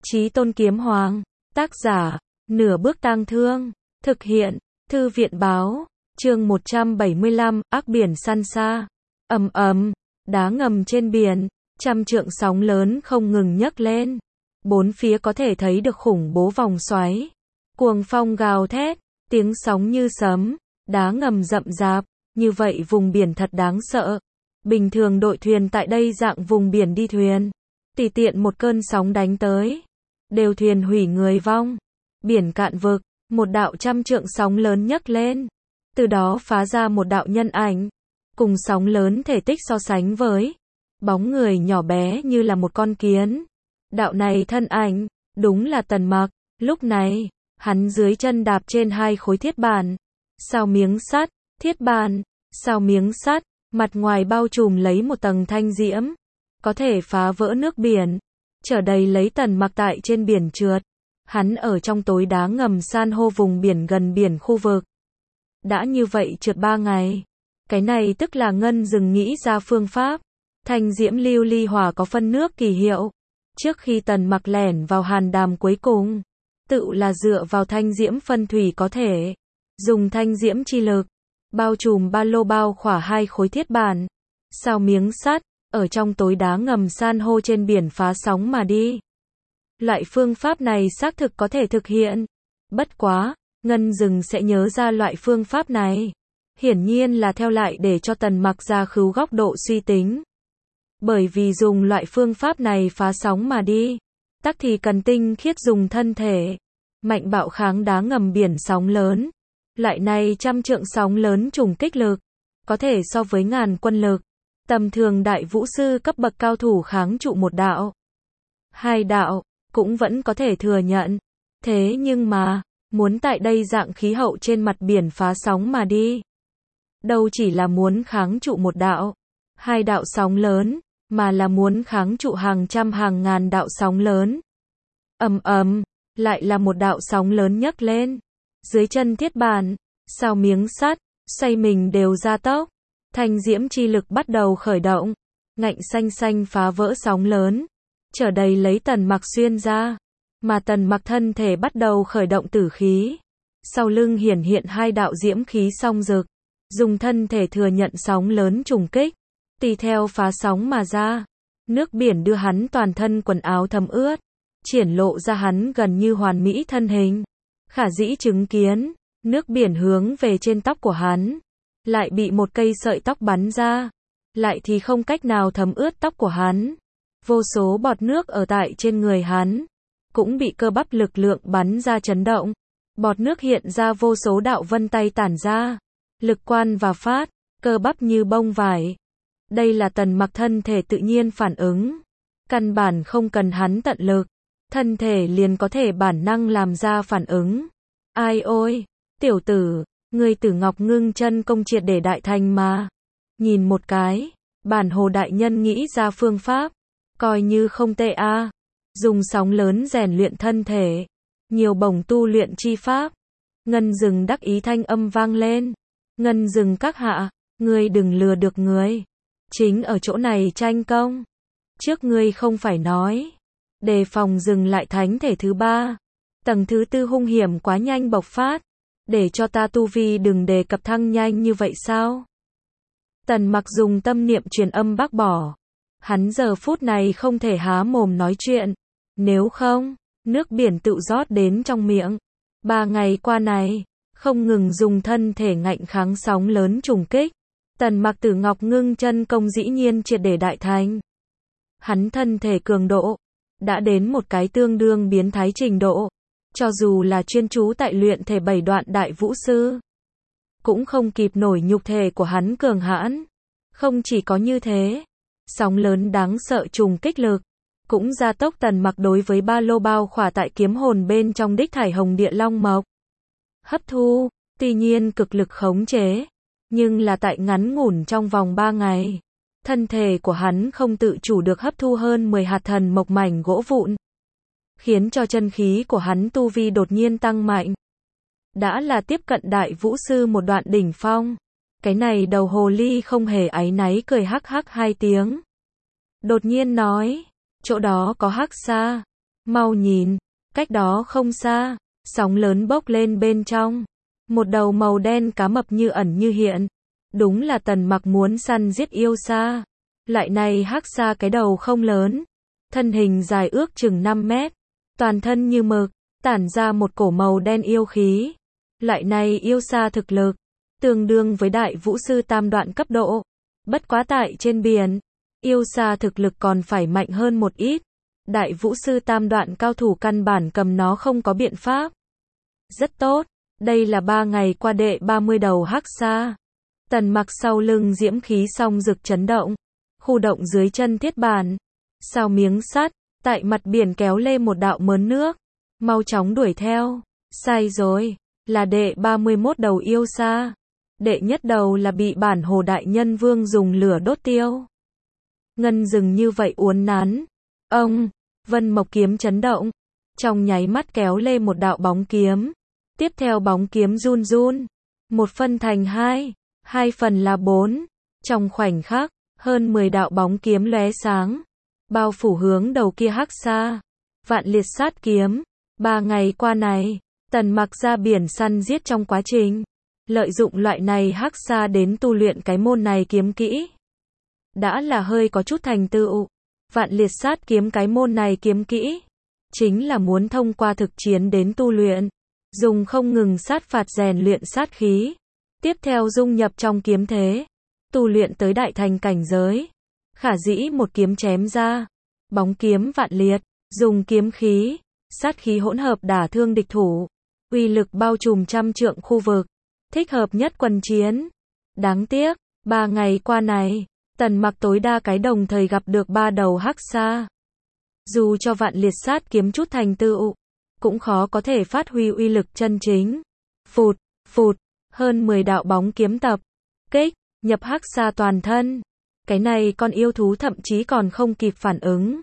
Chí Tôn Kiếm Hoàng, tác giả, Nửa Bước Tang Thương, thực hiện, Thư viện Báo, chương 175, ác biển săn xa. Ầm ầm, đá ngầm trên biển, trăm trượng sóng lớn không ngừng nhấc lên. Bốn phía có thể thấy được khủng bố vòng xoáy. Cuồng phong gào thét, tiếng sóng như sấm, đá ngầm rậm rạp, như vậy vùng biển thật đáng sợ. Bình thường đội thuyền tại đây dạng vùng biển đi thuyền, tùy tiện một cơn sóng đánh tới, đều thuyền hủy người vong. Biển cạn vực, một đạo trăm trượng sóng lớn nhấc lên, từ đó phá ra một đạo nhân ảnh, cùng sóng lớn thể tích so sánh với, bóng người nhỏ bé như là một con kiến. Đạo này thân ảnh, đúng là Tần Mặc. Lúc này, hắn dưới chân đạp trên hai khối thiết bản, sao miếng sắt, thiết bản, sao miếng sắt, mặt ngoài bao trùm lấy một tầng thanh diễm, có thể phá vỡ nước biển, chở đầy lấy Tần Mặc tại trên biển trượt. Hắn ở trong tối đá ngầm san hô vùng biển gần biển khu vực. Đã như vậy trượt 3 ngày. Cái này tức là ngân dừng nghĩ ra phương pháp. Thanh diễm lưu ly hỏa có phân nước kỳ hiệu. Trước khi Tần Mặc lẻn vào hàn đàm cuối cùng, tự là dựa vào thanh diễm phân thủy có thể dùng thanh diễm chi lực, bao trùm ba lô bao khỏa hai khối thiết bản, sao miếng sắt, ở trong tối đá ngầm san hô trên biển phá sóng mà đi. Loại phương pháp này xác thực có thể thực hiện. Bất quá, ngân dừng sẽ nhớ ra loại phương pháp này. Hiển nhiên là theo lại để cho Tần Mặc ra khứu góc độ suy tính. Bởi vì dùng loại phương pháp này phá sóng mà đi, tắc thì cần tinh khiết dùng thân thể, mạnh bạo kháng đá ngầm biển sóng lớn. Loại này trăm trượng sóng lớn trùng kích lực, có thể so với ngàn quân lực. Tầm thường đại vũ sư cấp bậc cao thủ kháng trụ một đạo, hai đạo, cũng vẫn có thể thừa nhận. Thế nhưng mà, muốn tại đây dạng khí hậu trên mặt biển phá sóng mà đi, đâu chỉ là muốn kháng trụ một đạo, hai đạo sóng lớn, mà là muốn kháng trụ hàng trăm hàng ngàn đạo sóng lớn. Ầm ầm, lại là một đạo sóng lớn nhấc lên. Dưới chân thiết bản, sao miếng sắt, xoay mình đều gia tốc. Thanh diễm chi lực bắt đầu khởi động, ngạnh xanh xanh phá vỡ sóng lớn, chở đầy lấy Tần Mặc xuyên ra. Mà Tần Mặc thân thể bắt đầu khởi động tử khí. Sau lưng hiển hiện hai đạo diễm khí song rực, dùng thân thể thừa nhận sóng lớn trùng kích, tùy theo phá sóng mà ra. Nước biển đưa hắn toàn thân quần áo thấm ướt, triển lộ ra hắn gần như hoàn mỹ thân hình. Khả dĩ chứng kiến, nước biển hướng về trên tóc của hắn, lại bị một cây sợi tóc bắn ra, lại thì không cách nào thấm ướt tóc của hắn. Vô số bọt nước ở tại trên người hắn, cũng bị cơ bắp lực lượng bắn ra chấn động. Bọt nước hiện ra vô số đạo vân tay tản ra, lực quan và phát, cơ bắp như bông vải. Đây là Tần Mặc thân thể tự nhiên phản ứng. Căn bản không cần hắn tận lực, thân thể liền có thể bản năng làm ra phản ứng. Ai ôi, tiểu tử, ngươi Tử Ngọc Ngưng Chân công triệt để đại thành mà. Nhìn một cái, bản hồ đại nhân nghĩ ra phương pháp, coi như không tệ a. Dùng sóng lớn rèn luyện thân thể, nhiều bổng tu luyện chi pháp. Ngân dừng đắc ý thanh âm vang lên. Ngân dừng các hạ, ngươi đừng lừa được người. Chính ở chỗ này tranh công. Trước ngươi không phải nói, đề phòng dừng lại thánh thể thứ 3. Tầng thứ 4 hung hiểm quá nhanh bộc phát, để cho ta tu vi đừng đề cập thăng nhanh như vậy sao? Tần Mặc dùng tâm niệm truyền âm bác bỏ. Hắn giờ phút này không thể há mồm nói chuyện, nếu không, nước biển tự rót đến trong miệng. 3 ngày qua này, không ngừng dùng thân thể ngạnh kháng sóng lớn trùng kích. Tần Mặc Tử Ngọc Ngưng Chân công dĩ nhiên triệt để đại thành. Hắn thân thể cường độ đã đến một cái tương đương biến thái trình độ, cho dù là chuyên chú tại luyện thể 7 đoạn đại vũ sư, cũng không kịp nổi nhục thể của hắn cường hãn. Không chỉ có như thế, sóng lớn đáng sợ trùng kích lực cũng gia tốc Tần Mặc đối với ba lô bao khỏa tại kiếm hồn bên trong đích thải hồng địa long mộc hấp thu. Tuy nhiên cực lực khống chế, nhưng là tại ngắn ngủn trong vòng 3 ngày, thân thể của hắn không tự chủ được hấp thu hơn 10 hạt thần mộc mảnh gỗ vụn, khiến cho chân khí của hắn tu vi đột nhiên tăng mạnh. Đã là tiếp cận đại vũ sư một đoạn đỉnh phong. Cái này đầu hồ ly không hề áy náy cười hắc hắc 2 tiếng. Đột nhiên nói, chỗ đó có hắc xa. Mau nhìn, cách đó không xa, sóng lớn bốc lên bên trong. Một đầu màu đen cá mập như ẩn như hiện. Đúng là Tần Mặc muốn săn giết yêu sa. Lại này hắc sa cái đầu không lớn, thân hình dài ước chừng 5 mét, toàn thân như mực, tản ra một cổ màu đen yêu khí. Lại này yêu sa thực lực, tương đương với đại vũ sư tam đoạn cấp độ. Bất quá tại trên biển, yêu sa thực lực còn phải mạnh hơn một ít. Đại vũ sư tam đoạn cao thủ căn bản cầm nó không có biện pháp. Rất tốt, đây là 3 ngày qua đệ 30 đầu hắc sa. Tần Mặc sau lưng diễm khí song rực chấn động, khu động dưới chân thiết bản. Sao miếng sắt, tại mặt biển kéo lên một đạo mớn nước. Mau chóng đuổi theo. Sai rồi, là đệ 31 đầu yêu sa. Đệ nhất đầu là bị bản hồ đại nhân vương dùng lửa đốt tiêu. Ngân rừng như vậy uốn nắn. Ông, Vân Mộc kiếm chấn động. Trong nháy mắt kéo lên một đạo bóng kiếm. Tiếp theo bóng kiếm run run. Một phân thành hai, hai phần là 4. Trong khoảnh khắc, hơn 10 đạo bóng kiếm lóe sáng. Bao phủ hướng đầu kia hắc sa. Vạn liệt sát kiếm. 3 ngày qua này, Tần Mặc ra biển săn giết trong quá trình. Lợi dụng loại này hắc sa đến tu luyện cái môn này kiếm kỹ. Đã là hơi có chút thành tựu. Vạn liệt sát kiếm cái môn này kiếm kỹ. Chính là muốn thông qua thực chiến đến tu luyện. Dùng không ngừng sát phạt rèn luyện sát khí. Tiếp theo dung nhập trong kiếm thế. Tu luyện tới đại thành cảnh giới. Khả dĩ một kiếm chém ra. Bóng kiếm vạn liệt. Dùng kiếm khí. Sát khí hỗn hợp đả thương địch thủ. Uy lực bao trùm trăm trượng khu vực. Thích hợp nhất quân chiến. Đáng tiếc, 3 ngày qua này, Tần Mặc tối đa cái đồng thời gặp được 3 đầu hắc sa. Dù cho vạn liệt sát kiếm chút thành tựu, cũng khó có thể phát huy uy lực chân chính. Phụt, phụt, hơn 10 đạo bóng kiếm tập, kích, nhập hắc sa toàn thân. Cái này con yêu thú thậm chí còn không kịp phản ứng.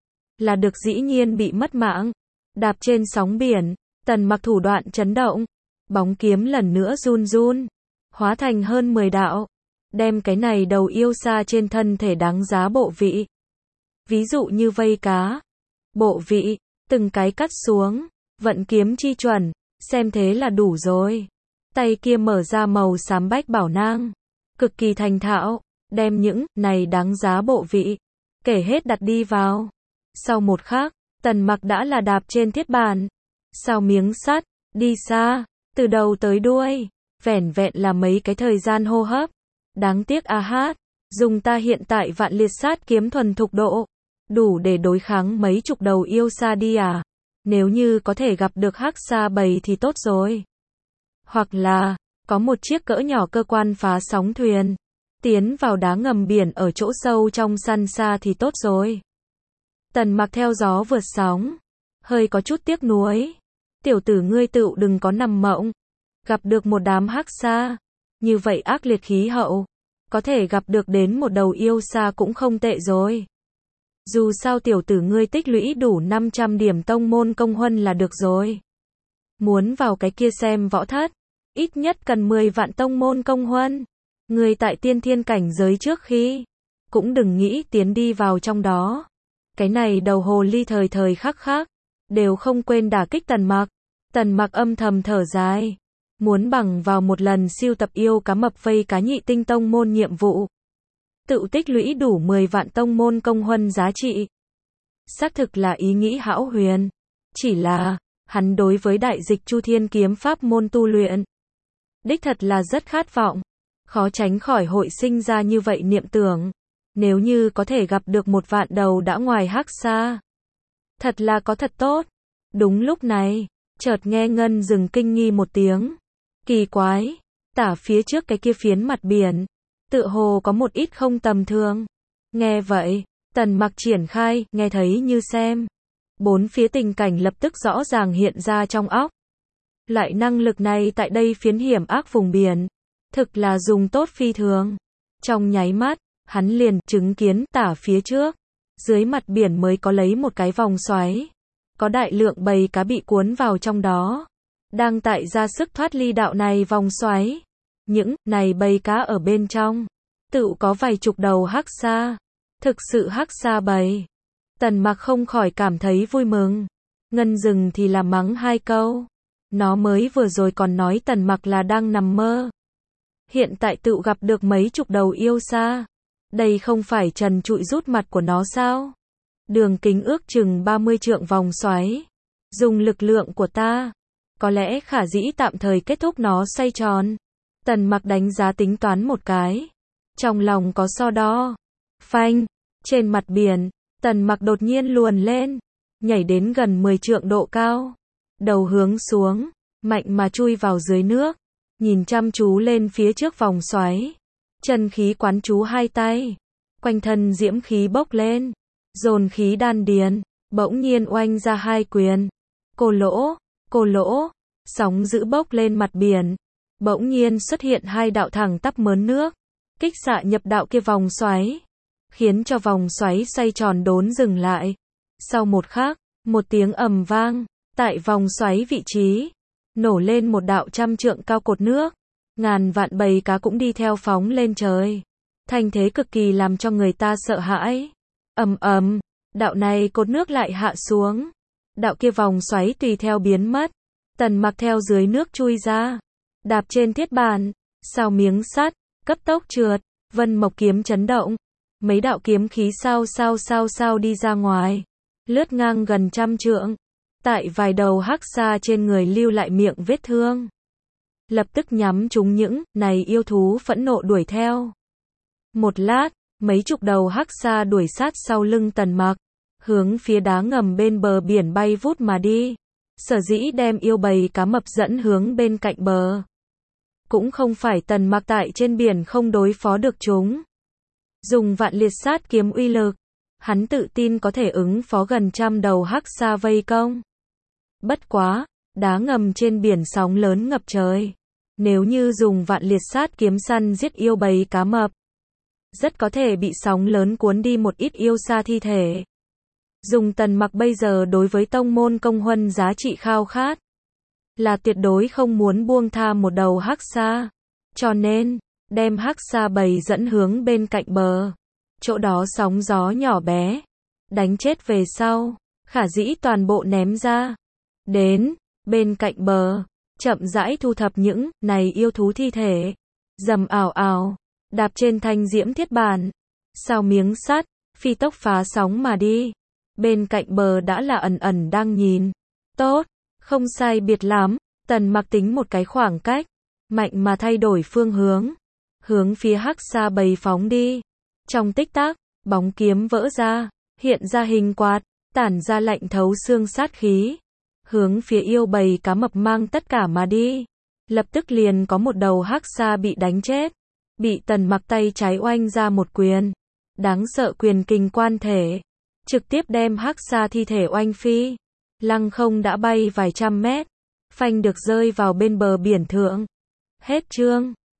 Là được dĩ nhiên bị mất mạng. Đạp trên sóng biển, Tần Mặc thủ đoạn chấn động. Bóng kiếm lần nữa run run, hóa thành hơn 10 đạo, đem cái này đầu yêu sa trên thân thể đáng giá bộ vị. Ví dụ như vây cá, bộ vị, từng cái cắt xuống, vận kiếm chi chuẩn, xem thế là đủ rồi. Tay kia mở ra màu xám bách bảo nang, cực kỳ thành thạo, đem những này đáng giá bộ vị, kể hết đặt đi vào. Sau một khắc, Tần Mặc đã là đạp trên thiết bản, sao miếng sắt, đi xa. Từ đầu tới đuôi, vẻn vẹn là mấy cái thời gian hô hấp. Đáng tiếc a hát, dùng ta hiện tại vạn liệt sát kiếm thuần thục độ, đủ để đối kháng mấy chục đầu yêu sa đi à. Nếu như có thể gặp được hắc sa bầy thì tốt rồi. Hoặc là, có một chiếc cỡ nhỏ cơ quan phá sóng thuyền, tiến vào đá ngầm biển ở chỗ sâu trong săn sa thì tốt rồi. Tần Mặc theo gió vượt sóng, hơi có chút tiếc nuối. Tiểu tử ngươi tựu đừng có nằm mộng. Gặp được một đám hắc sa, như vậy ác liệt khí hậu, có thể gặp được đến một đầu yêu sa cũng không tệ rồi. Dù sao tiểu tử ngươi tích lũy đủ 500 điểm tông môn công huân là được rồi. Muốn vào cái kia xem võ thất, ít nhất cần 10 vạn tông môn công huân. Ngươi tại tiên thiên cảnh giới trước khi, cũng đừng nghĩ tiến đi vào trong đó. Cái này đầu hồ ly thời thời khắc khắc, đều không quên đả kích Tần Mặc. Tần Mặc âm thầm thở dài. Muốn bằng vào một lần siêu tập yêu cá mập vây cá nhị tinh tông môn nhiệm vụ. Tự tích lũy đủ 10 vạn tông môn công huân giá trị. Xác thực là ý nghĩ hão huyền. Chỉ là, hắn đối với đại dịch Chu Thiên kiếm pháp môn tu luyện. Đích thật là rất khát vọng. Khó tránh khỏi hội sinh ra như vậy niệm tưởng. Nếu như có thể gặp được một vạn đầu đã ngoài hắc sa. Thật là có thật tốt. Đúng lúc này, chợt nghe ngân rừng kinh nghi một tiếng. Kỳ quái, tả phía trước cái kia phiến mặt biển, tựa hồ có một ít không tầm thường. Nghe vậy, Tần Mặc triển khai, nghe thấy như xem. 4 phía tình cảnh lập tức rõ ràng hiện ra trong óc. Loại năng lực này tại đây phiến hiểm ác vùng biển, thực là dùng tốt phi thường. Trong nháy mắt, hắn liền chứng kiến tả phía trước, dưới mặt biển mới có lấy một cái vòng xoáy. Có đại lượng bầy cá bị cuốn vào trong đó. Đang tại ra sức thoát ly đạo này vòng xoáy. Những này bầy cá ở bên trong, tự có vài chục đầu hắc sa. Thực sự hắc sa bầy. Tần Mặc không khỏi cảm thấy vui mừng. Ngân Dừng thì là mắng hai câu. Nó mới vừa rồi còn nói Tần Mặc là đang nằm mơ. Hiện tại tự gặp được mấy chục đầu yêu sa. Đây không phải trần trụi rút mặt của nó sao? Đường kính ước chừng 30 trượng vòng xoáy. Dùng lực lượng của ta, có lẽ khả dĩ tạm thời kết thúc nó xoay tròn. Tần Mặc đánh giá tính toán một cái. Trong lòng có so đo. Phanh, trên mặt biển, Tần Mặc đột nhiên luồn lên, nhảy đến gần 10 trượng độ cao. Đầu hướng xuống, mạnh mà chui vào dưới nước, nhìn chăm chú lên phía trước vòng xoáy. Chân khí quán chú hai tay, quanh thân diễm khí bốc lên, dồn khí đan điền, bỗng nhiên oanh ra hai quyền. Cô lỗ, sóng dữ bốc lên mặt biển. Bỗng nhiên xuất hiện hai đạo thẳng tắp mớn nước, kích xạ nhập đạo kia vòng xoáy, khiến cho vòng xoáy xoay tròn đốn dừng lại. Sau một khắc, một tiếng ầm vang, tại vòng xoáy vị trí, nổ lên một đạo trăm trượng cao cột nước. Ngàn vạn bầy cá cũng đi theo phóng lên trời. Thành thế cực kỳ làm cho người ta sợ hãi. Ầm, đạo này cột nước lại hạ xuống. Đạo kia vòng xoáy tùy theo biến mất. Tần Mặc theo dưới nước chui ra, đạp trên thiết bàn, sao miếng sắt, cấp tốc trượt, Vân Mộc kiếm chấn động. Mấy đạo kiếm khí sao đi ra ngoài, lướt ngang gần trăm trượng. Tại vài đầu hắc sa trên người lưu lại miệng vết thương. Lập tức nhắm chúng những này yêu thú phẫn nộ đuổi theo. Một lát, mấy chục đầu hắc sa đuổi sát sau lưng Tần Mặc, hướng phía đá ngầm bên bờ biển bay vút mà đi. Sở dĩ đem yêu bầy cá mập dẫn hướng bên cạnh bờ, cũng không phải Tần Mặc tại trên biển không đối phó được chúng. Dùng vạn liệt sát kiếm uy lực, hắn tự tin có thể ứng phó gần trăm đầu hắc sa vây công. Bất quá, đá ngầm trên biển sóng lớn ngập trời. Nếu như dùng vạn liệt sát kiếm săn giết yêu bầy cá mập, rất có thể bị sóng lớn cuốn đi một ít yêu sa thi thể. Dùng Tần Mặc bây giờ đối với tông môn công huân giá trị khao khát, là tuyệt đối không muốn buông tha một đầu hắc sa. Cho nên, đem hắc sa bầy dẫn hướng bên cạnh bờ. Chỗ đó sóng gió nhỏ bé, đánh chết về sau, khả dĩ toàn bộ ném ra. Đến bên cạnh bờ, chậm rãi thu thập những này yêu thú thi thể. Dầm ảo, đạp trên thanh diễm thiết bản, sao miếng sắt, phi tốc phá sóng mà đi. Bên cạnh bờ đã là ẩn đang nhìn. Tốt, không sai biệt lắm. Tần Mặc tính một cái khoảng cách, mạnh mà thay đổi phương hướng, hướng phía hắc sa bầy phóng đi. Trong tích tắc, bóng kiếm vỡ ra, hiện ra hình quạt, tản ra lạnh thấu xương sát khí, hướng phía yêu bầy cá mập mang tất cả mà đi. Lập tức liền có một đầu hắc sa bị đánh chết, bị Tần Mặc tay trái oanh ra một quyền, đáng sợ quyền kình quan thể, trực tiếp đem hắc sa thi thể oanh phi, lăng không đã bay vài trăm mét, phanh được rơi vào bên bờ biển thượng. Hết chương.